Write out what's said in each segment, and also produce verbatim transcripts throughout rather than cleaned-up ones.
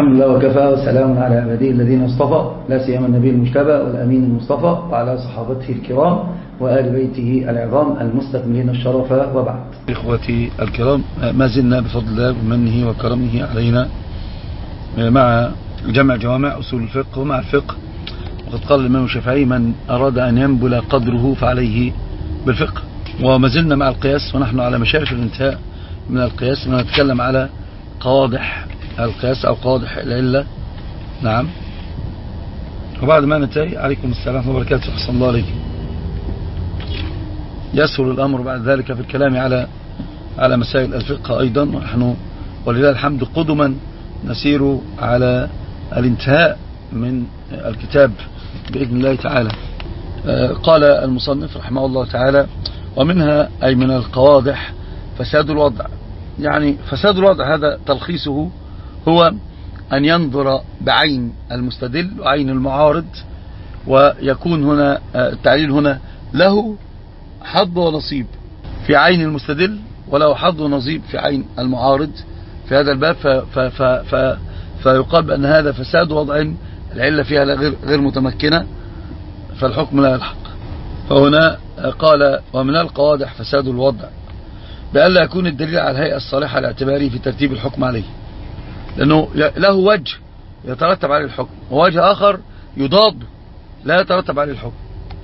الحمد لله وكفى، وسلام على عباده الذين اصطفى، لا سيما النبي المجتبى والأمين المصطفى، وعلى صحابته الكرام وآل بيته العظام المستكملين الشرف، وبعد. إخوتي الكرام، ما زلنا بفضل الله ومنه وكرمه علينا مع جمع جوامع أصول الفقه ومع الفقه. وقد قال الإمام الشافعي: من أراد أن ينبل قدره فعليه بالفقه. وما زلنا مع القياس، ونحن على مشارف الانتهاء من القياس، ونتكلم على قواضح القياس أو قواضح العلة. نعم. وبعد ما ننتهي، عليكم السلام وبركاته، أحسن الله عليكم، يسهل الأمر بعد ذلك في الكلام على على مسائل الفقه أيضا. ونحن ولله الحمد قدما نسير على الانتهاء من الكتاب بإذن الله تعالى. قال المصنف رحمه الله تعالى: ومنها أي من القواضح فساد الوضع. يعني فساد الوضع هذا تلخيصه هو أن ينظر بعين المستدل وعين المعارض، ويكون هنا التعليل هنا له حظ ونصيب في عين المستدل، وله حظ ونصيب في عين المعارض في هذا الباب. ف ف ف ف فيقال بأن هذا فساد وضع العلة فيها غير غير متمكنة، فالحكم لا يلحق. فهنا قال: ومن القواضح فساد الوضع، بألا يكون الدليل على الهيئة الصالحة لاعتباره في ترتيب الحكم عليه، لأنه له وجه يترتب عليه الحكم، ووجه آخر يضاد لا يترتب عليه الحكم.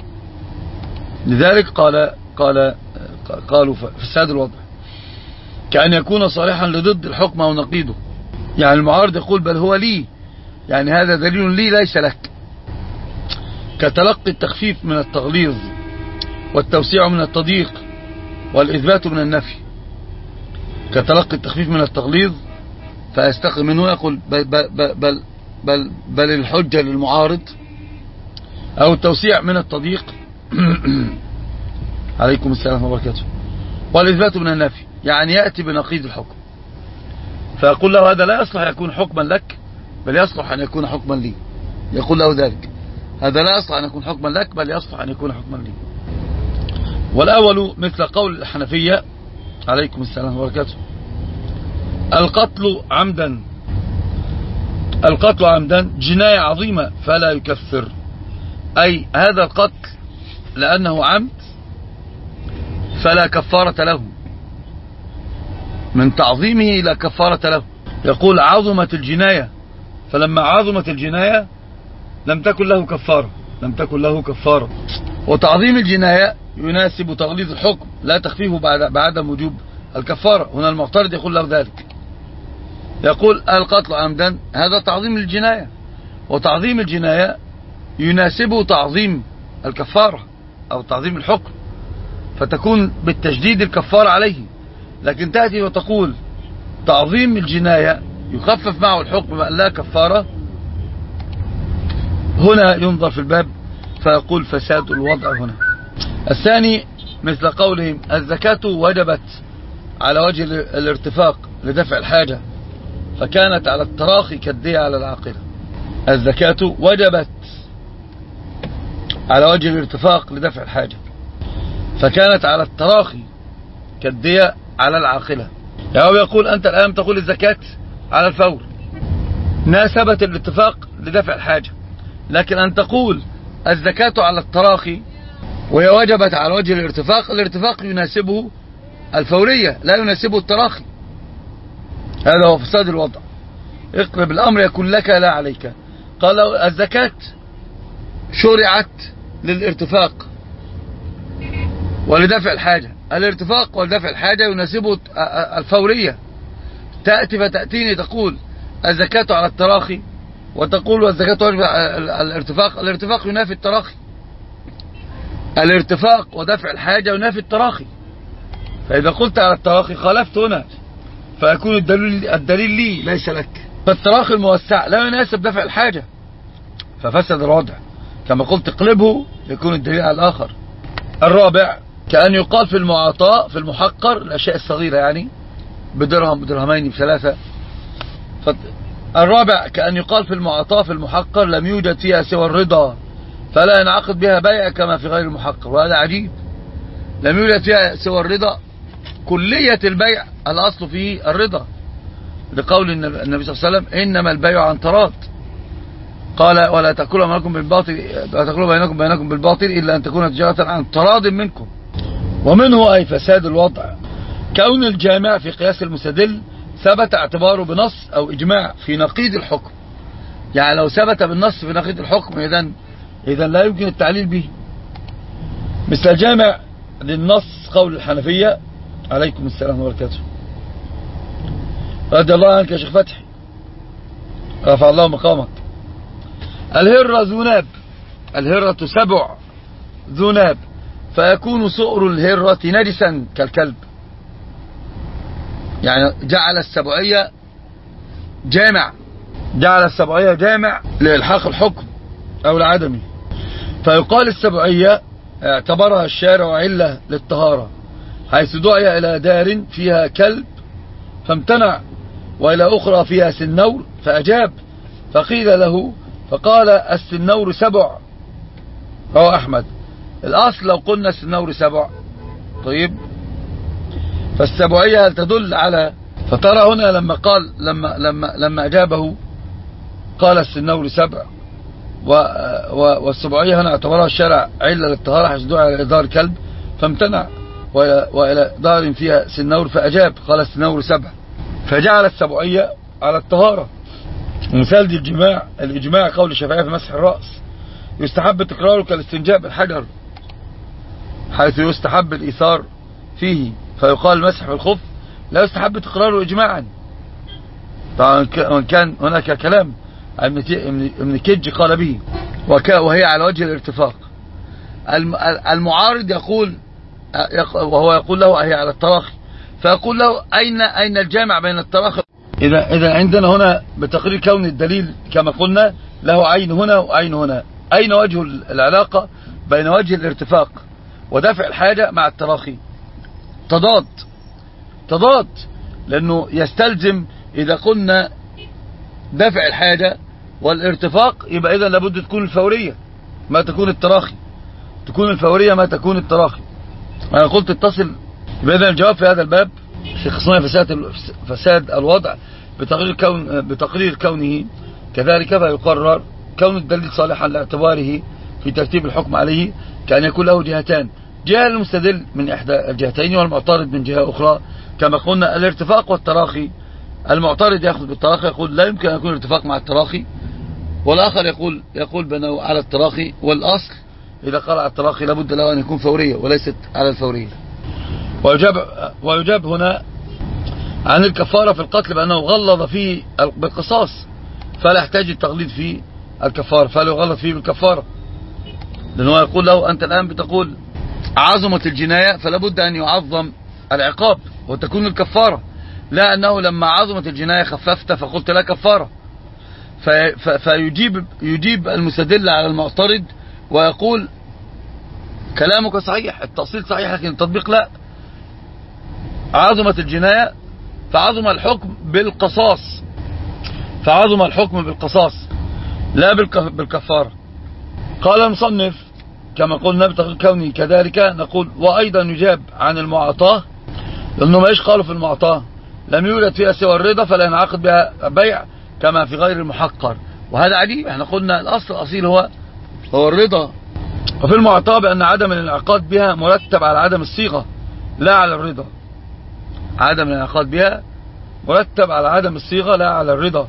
لذلك قال قال قالوا فساد الوضع كأن يكون صالحا لضد الحكم أو نقيضه. يعني المعارض يقول: بل هو لي، يعني هذا دليل لي ليس لك، كتلقي التخفيف من التغليظ والتوسيع من التضييق والإثبات من النفي. كتلقي التخفيف من التغليظ فيستقي منه يقول بل, بل, بل, بل, بل الحجة للمعارض، أو التوسيع من التضييق عليكم السلام وبركاته، والإثبات من النفي، يعني يأتي بنقيض الحكم، فيقول له: هذا لا يصلح يكون حكما لك، بل يصلح أن يكون حكما لي. يقول له ذلك: هذا لا يصلح أن يكون حكما لك، بل يصلح أن يكون حكما لي. والأول مثل قول الحنفية عليكم السلام وبركاته: القتل عمدا القتل عمدا جناية عظيمة فلا يكفر. أي هذا القتل لأنه عمد فلا كفارة له، من تعظيمه لا كفارة له. يقول: عظمت الجناية، فلما عظمت الجناية لم تكن له كفارة لم تكن له كفارة وتعظيم الجناية يناسب تغليظ الحكم لا تخفيفه بعدم وجوب الكفارة. هنا المعترض يقول له ذلك، يقول: القتل عمدا هذا تعظيم الجناية، وتعظيم الجناية يناسبه تعظيم الكفارة أو تعظيم الحكم، فتكون بالتجديد الكفارة عليه. لكن تأتي وتقول تعظيم الجناية يخفف معه الحكم بأن لا كفارة، هنا ينظر في الباب فيقول فساد الوضع. هنا الثاني مثل قولهم: الزكاة وجبت على وجه الارتفاق لدفع الحاجة، فكانت على التراخي كالدية على العاقلة. الزكاة وجبت على وجه الارتفاق لدفع الحاجة، فكانت على التراخي كالدية على العاقلة. يعني هو يقول: أنت الآن تقول الزكاة على الفور، ناسبت الاتفاق لدفع الحاجة، لكن أن تقول الزكاة على التراخي وهي وجبت على وجه الارتفاق، الارتفاق يناسبه الفورية لا يناسبه التراخي. هذا هو فساد الوضع. اقلب الأمر يكون لك لا عليك. قال: الزكاة شرعت للارتفاق ولدفع الحاجة، الارتفاق ولدفع الحاجة يناسبه الفورية. تأتي فتأتيني تقول الزكاة على التراخي، وتقول والزكاة واجب على الارتفاق. الارتفاق ينافي التراخي، الارتفاق ودفع الحاجة ينافي التراخي. فإذا قلت على التراخي خالفت هنا، فيكون الدليل, الدليل لي ليس لك. فالتراخي الموسع لا يناسب دفع الحاجة، ففسد الوضع. كما قلت اقلبه يكون الدليل على الآخر. الرابع كأن يقال في المعاطاة في المحقر، الأشياء الصغيرة يعني بدرهم بدرهمين بثلاثة. الرابع كأن يقال في المعاطاة في المحقر لم يوجد فيها سوى الرضا فلا ينعقد بها بيع كما في غير المحقر. وهذا عجيب، لم يوجد فيها سوى الرضا، كلية البيع الأصل فيه الرضا، لقول النبي صلى الله عليه وسلم إنما البيع عن تراض، قال ولا تأكلوا بينكم بالباطل لا تأكلوا بينكم بينكم بالباطل إلا أن تكون تجارة عن تراض منكم. ومنه أي فساد الوضع كون الجامع في قياس المستدل ثبت اعتباره بنص أو إجماع في نقيض الحكم. يعني لو ثبت بالنص في نقيض الحكم إذن إذن لا يمكن التعليل به، مثل جامع للنص قول الحنفية عليكم السلام وبركاته رضي الله عنك يا شيخ فتحي رفع الله مقامك. الهرة ذو ناب، الهرة سبع ذو ناب، فيكون صؤر الهرة نجسا كالكلب. يعني جعل السبعية جامع، جعل السبعية جامع لإلحاق الحكم أو لعدمه، فيقال السبعية اعتبرها الشارع علة للطهارة، حيث دعي إلى دار فيها كلب فامتنع، وإلى أخرى فيها سنور فأجاب، فقيل له فقال السنور سبع. رواه أحمد. الأصل لو قلنا السنور سبع طيب، فالسبعية هل تدل على، فترى هنا لما قال لما لما لما أجابه قال السنور سبع، والسبعية هنا اعتبرها الشارع علة للطهارة حيث دعي إلى دار كلب فامتنع، وإلى دار فيها سنور فأجاب قال السنور سبع، فجعل السبعية على الطهارة. مثال دي الجماع الإجماع قول الشافعية في مسح الرأس يستحب تكراره كالاستنجاء بالحجر، حيث يستحب الإيثار فيه، فيقال المسح بالخف لا يستحب تكراره إجماعا. طبعا كان هناك كلام ابن كج قال به وهي على وجه الارتفاق. المعارض يقول وهو يقول له هي على التراخي، فيقول له أين أين الجامع بين التراخي؟ إذا إذا عندنا هنا بتقرير كون الدليل كما قلنا له عين هنا وعين هنا، أين وجه العلاقة بين وجه الارتفاق ودفع الحاجة مع التراخي؟ تضاد تضاد لأنه يستلزم إذا قلنا دفع الحاجة والارتفاق يبقى إذا لابد تكون الفورية ما تكون التراخي، تكون الفورية ما تكون التراخي. أنا قلت اتصل بإذن الجواب في هذا الباب في خصوصية فساد فساد الوضع بتقرير كون بتقرير كونه كذلك، فيقرر كون الدليل صالحا لاعتباره في ترتيب الحكم عليه كأن يكون له جهتان، جهة المستدل من إحدى الجهتين والمعترض من جهة أخرى، كما قلنا الارتفاق والتراخي. المعترض يأخذ بالتراخي يقول لا يمكن أن يكون ارتفاق مع التراخي، والآخر يقول يقول بأنه على التراخي، والأصل إذا قال على التراخي لابد له أن يكون فورية وليست على الفورية. ويجاب, ويجاب هنا عن الكفارة في القتل بأنه غلظ فيه بالقصاص فلا يحتاج التغليظ في الكفارة، فلا يغلظ فيه بالكفارة، لأنه يقول له أنت الآن بتقول عظمت الجناية فلا بد أن يعظم العقاب وتكون الكفارة، لا أنه لما عظمت الجناية خففت فقلت لا كفارة. فيجيب يجيب المستدل على المعترض ويقول كلامك صحيح، التأصيل صحيح لكن التطبيق لا. عظمت الجناية فعظم الحكم بالقصاص، فعظم الحكم بالقصاص لا بالكفارة. قال المصنف كما قلنا بتقرير كوني كذلك نقول وأيضا يجاب عن المعاطاة، لأنه ما قالوا في المعاطاة لم يولد فيها سوى الرضا فلا ينعقد بها بيع كما في غير المحقر، وهذا عجيب. احنا قلنا الأصل الأصيل هو هو الرضا، وفي المعاطاة بأن عدم الانعقاد بها مرتب على عدم الصيغة لا على الرضا، عدم الانعقاد بها مرتب على عدم الصيغة لا على الرضا.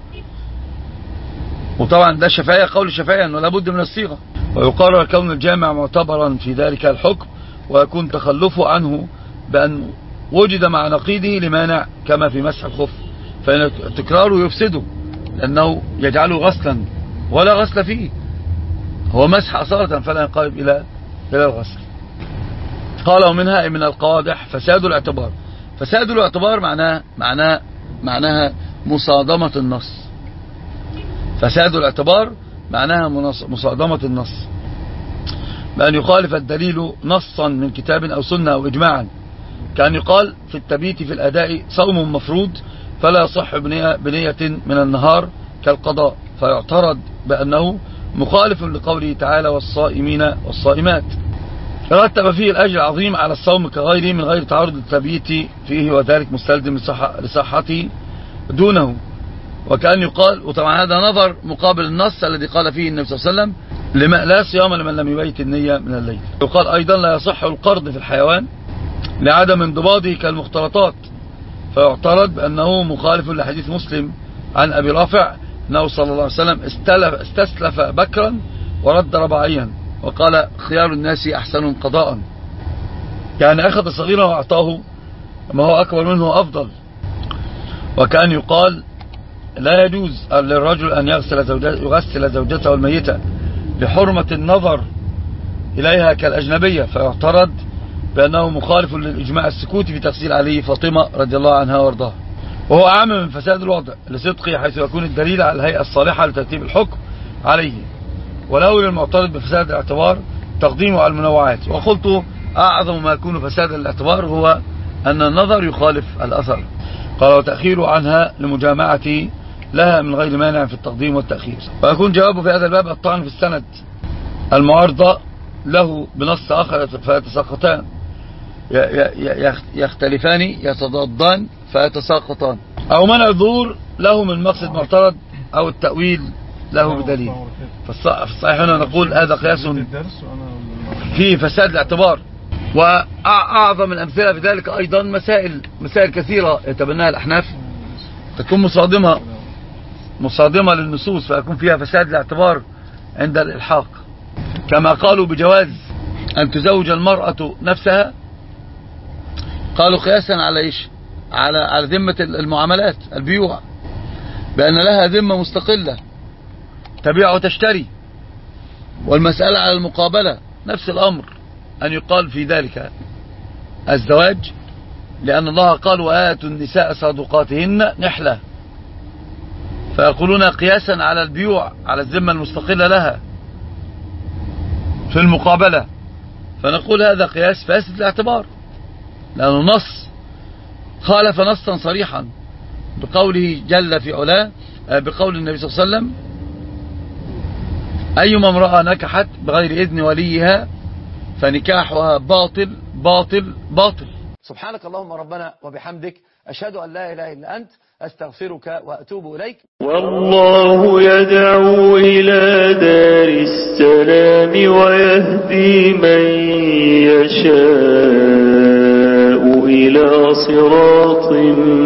وطبعا ده الشافعية قول الشافعية أنه لابد من الصيغة، ويقرر كون الجامع معتبرا في ذلك الحكم ويكون تخلفه عنه بأن وجد مع نقيضه لمانع كما في مسح الخف، فإن تكراره يفسده لأنه يجعله غسلا ولا غسل فيه، هو مسح أصالة فلا ينقلب إلى إلى الغسل. قال ومنها من القوادح فساد الاعتبار. فساد الاعتبار معناه معناه معناها مصادمة النص. فساد الاعتبار معناها مصادمة النص، بأن يخالف الدليل نصا من كتاب أو سنة أو إجماعا، كان يقال في التبيت في الأداء صوم مفروض فلا يصح بنية من النهار كالقضاء، فيعترض بأنه مخالف لقوله تعالى والصائمين والصائمات، رتب فيه الأجر العظيم على الصوم كغيره من غير تعرض التبيت فيه، وذلك مستلزم لصحته دونه. وكأن يقال، وطبعا هذا نظر مقابل النص الذي قال فيه النبي صلى الله عليه وسلم لما لا صيام لمن لم يبيت النية من الليل. يقال أيضا لا يصح القرض في الحيوان لعدم انضباطه كالمختلطات، فيعترض بأنه مخالف لحديث مسلم عن أبي رافع أنه صلى الله عليه وسلم استسلف بكرا ورد رباعيا وقال خيار الناس أحسن قضاء، يعني أخذ صغيرا وأعطاه ما هو أكبر منه أفضل. وكان يقال لا يجوز للرجل أن يغسل زوجته, يغسل زوجته الميتة لحرمة النظر إليها كالأجنبية، فيعترض بأنه مخالف للإجماع السكوتي في تغسيل علي فاطمة رضي الله عنها وارضاها، وهو أعم من فساد الوضع لصدقه، حيث يكون الدليل على الهيئة الصالحة لترتيب الحكم عليه. ولو للمعترض بفساد الاعتبار تقديمه على المنوعات. وقلت أعظم ما يكون فساد الاعتبار هو أن النظر يخالف الأثر. قال وتأخير عنها لمجامعة لها من غير مانع في التقديم والتأخير. ويكون جوابه في هذا الباب الطعن في السند المعارضة له بنص آخر فيتساقطان، يختلفان يتضادان فيتساقطان، أو منع الظهور له من مقصد معترض أو التأويل له بدليل. فالصحيح هنا نقول هذا قياس فيه فساد الاعتبار. وأعظم الأمثلة في ذلك أيضا مسائل مسائل كثيرة يتبناها الأحناف تكون مصادمة مصادمة للنصوص، فيكون فيها فساد الاعتبار عند الإلحاق، كما قالوا بجواز أن تزوج المرأة نفسها، قالوا قياسا على إيش؟ على على ذمة المعاملات البيوع، بأن لها ذمة مستقلة تبيع وتشتري. والمسألة على المقابلة نفس الأمر، أن يقال في ذلك الزواج، لأن الله قال وآتوا النساء صدقاتهن نحلة، فيقولون قياسا على البيوع على الذمة المستقلة لها في المقابلة، فنقول هذا قياس فاسد الاعتبار، لأنه نص خالف نصا صريحا بقوله جل في علاه، بقول النبي صلى الله عليه وسلم أيما امرأة نكحت بغير إذن وليها فنكاحها باطل باطل باطل. سبحانك اللهم ربنا وبحمدك، أشهد أن لا إله إلا أنت، أستغفرك وأتوب إليك. والله يدعو إلى دار السلام ويهدي من يشاء إلى صراط